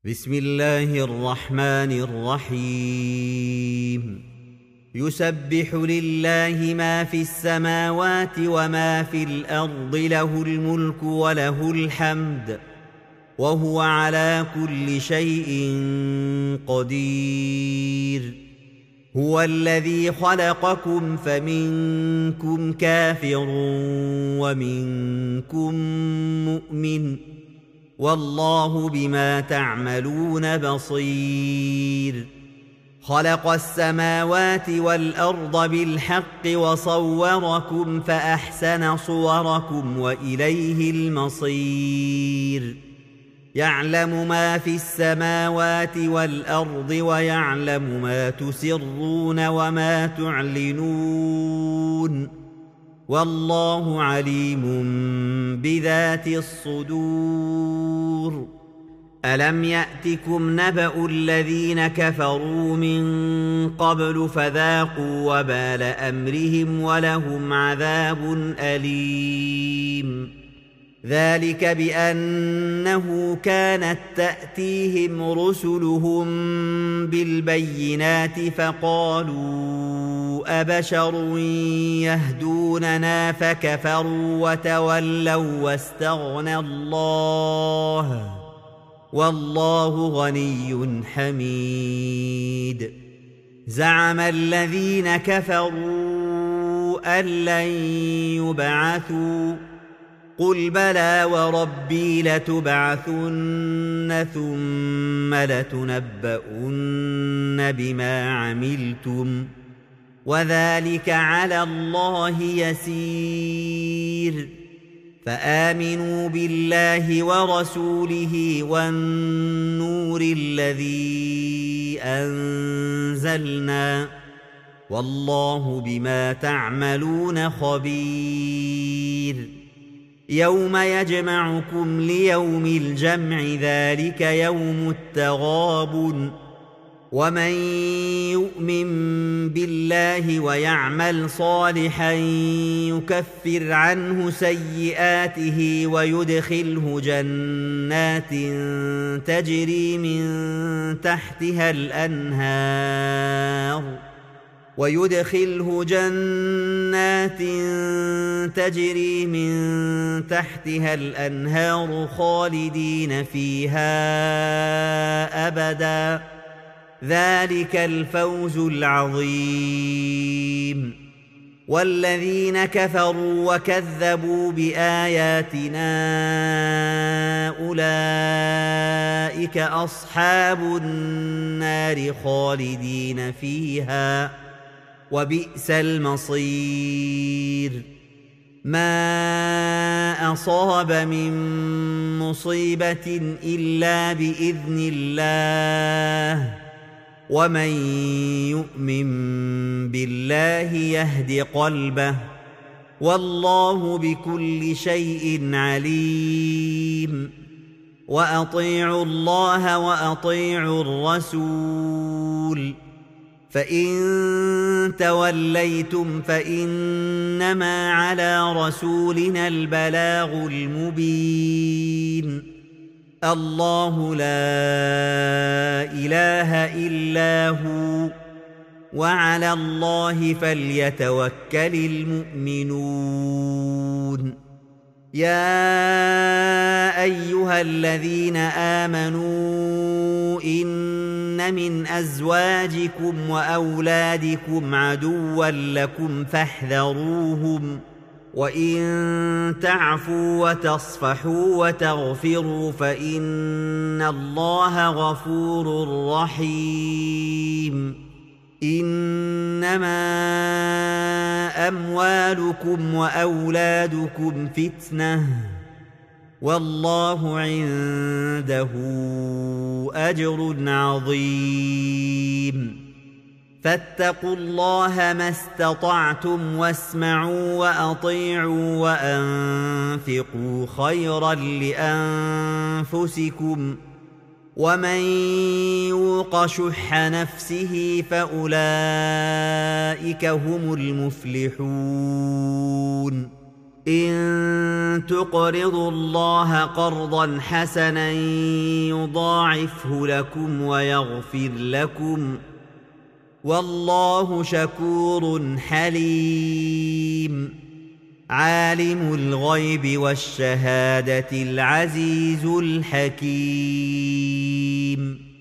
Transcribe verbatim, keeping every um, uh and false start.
بسم الله الرحمن الرحيم يسبح لله ما في السماوات وما في الأرض له الملك وله الحمد وهو على كل شيء قدير. هو الذي خلقكم فمنكم كافر ومنكم مؤمن والله بما تعملون بصير. خلق السماوات والأرض بالحق وصوركم فأحسن صوركم وإليه المصير. يعلم ما في السماوات والأرض ويعلم ما تسرون وما تعلنون والله عليم بذات الصدور. ألم يأتكم نبأ الذين كفروا من قبل فذاقوا وبال أمرهم ولهم عذاب أليم. ذلك بأنه كانت تأتيهم رسلهم بالبينات فقالوا أبشر يهدوننا فكفروا وتولوا واستغنى الله والله غني حميد. زعم الذين كفروا أن لن يبعثوا قل بلى وربي لتبعثن ثم لتنبؤن بما عملتم وذلك على الله يسير. فآمنوا بالله ورسوله والنور الذي أنزلنا والله بما تعملون خبير. يوم يجمعكم ليوم الجمع ذلك يوم التغابن ومن يؤمن بالله ويعمل صالحا يكفر عنه سيئاته ويدخله جنات تجري من تحتها الأنهار ويدخله جنات تجري من تحتها الأنهار خالدين فيها أبدا ذلك الفوز العظيم. والذين كفروا وكذبوا بآياتنا أولئك أصحاب النار خالدين فيها وبئس المصير. ما أصاب من مصيبة إلا بإذن الله ومن يؤمن بالله يهد قلبه والله بكل شيء عليم. وأطيعوا الله وأطيعوا الرسول فإن توليتم فإنما على رسولنا البلاغ المبين. الله لا إله إلا هو وعلى الله فليتوكل المؤمنون. يا أيها الذين آمنوا إن من أزواجكم وأولادكم عدوا لكم فاحذروهم وإن تعفوا وتصفحوا وتغفروا فإن الله غفور رحيم. إنما أموالكم وأولادكم فتنة والله عنده أجر عظيم. فاتقوا الله ما استطعتم واسمعوا وأطيعوا وأنفقوا خيرا لأنفسكم ومن يوق شح نفسه فأولئك هم المفلحون. إن تقرضوا الله قرضا حسنا يضاعفه لكم ويغفر لكم والله شكور حليم عالم الغيب والشهادة العزيز الحكيم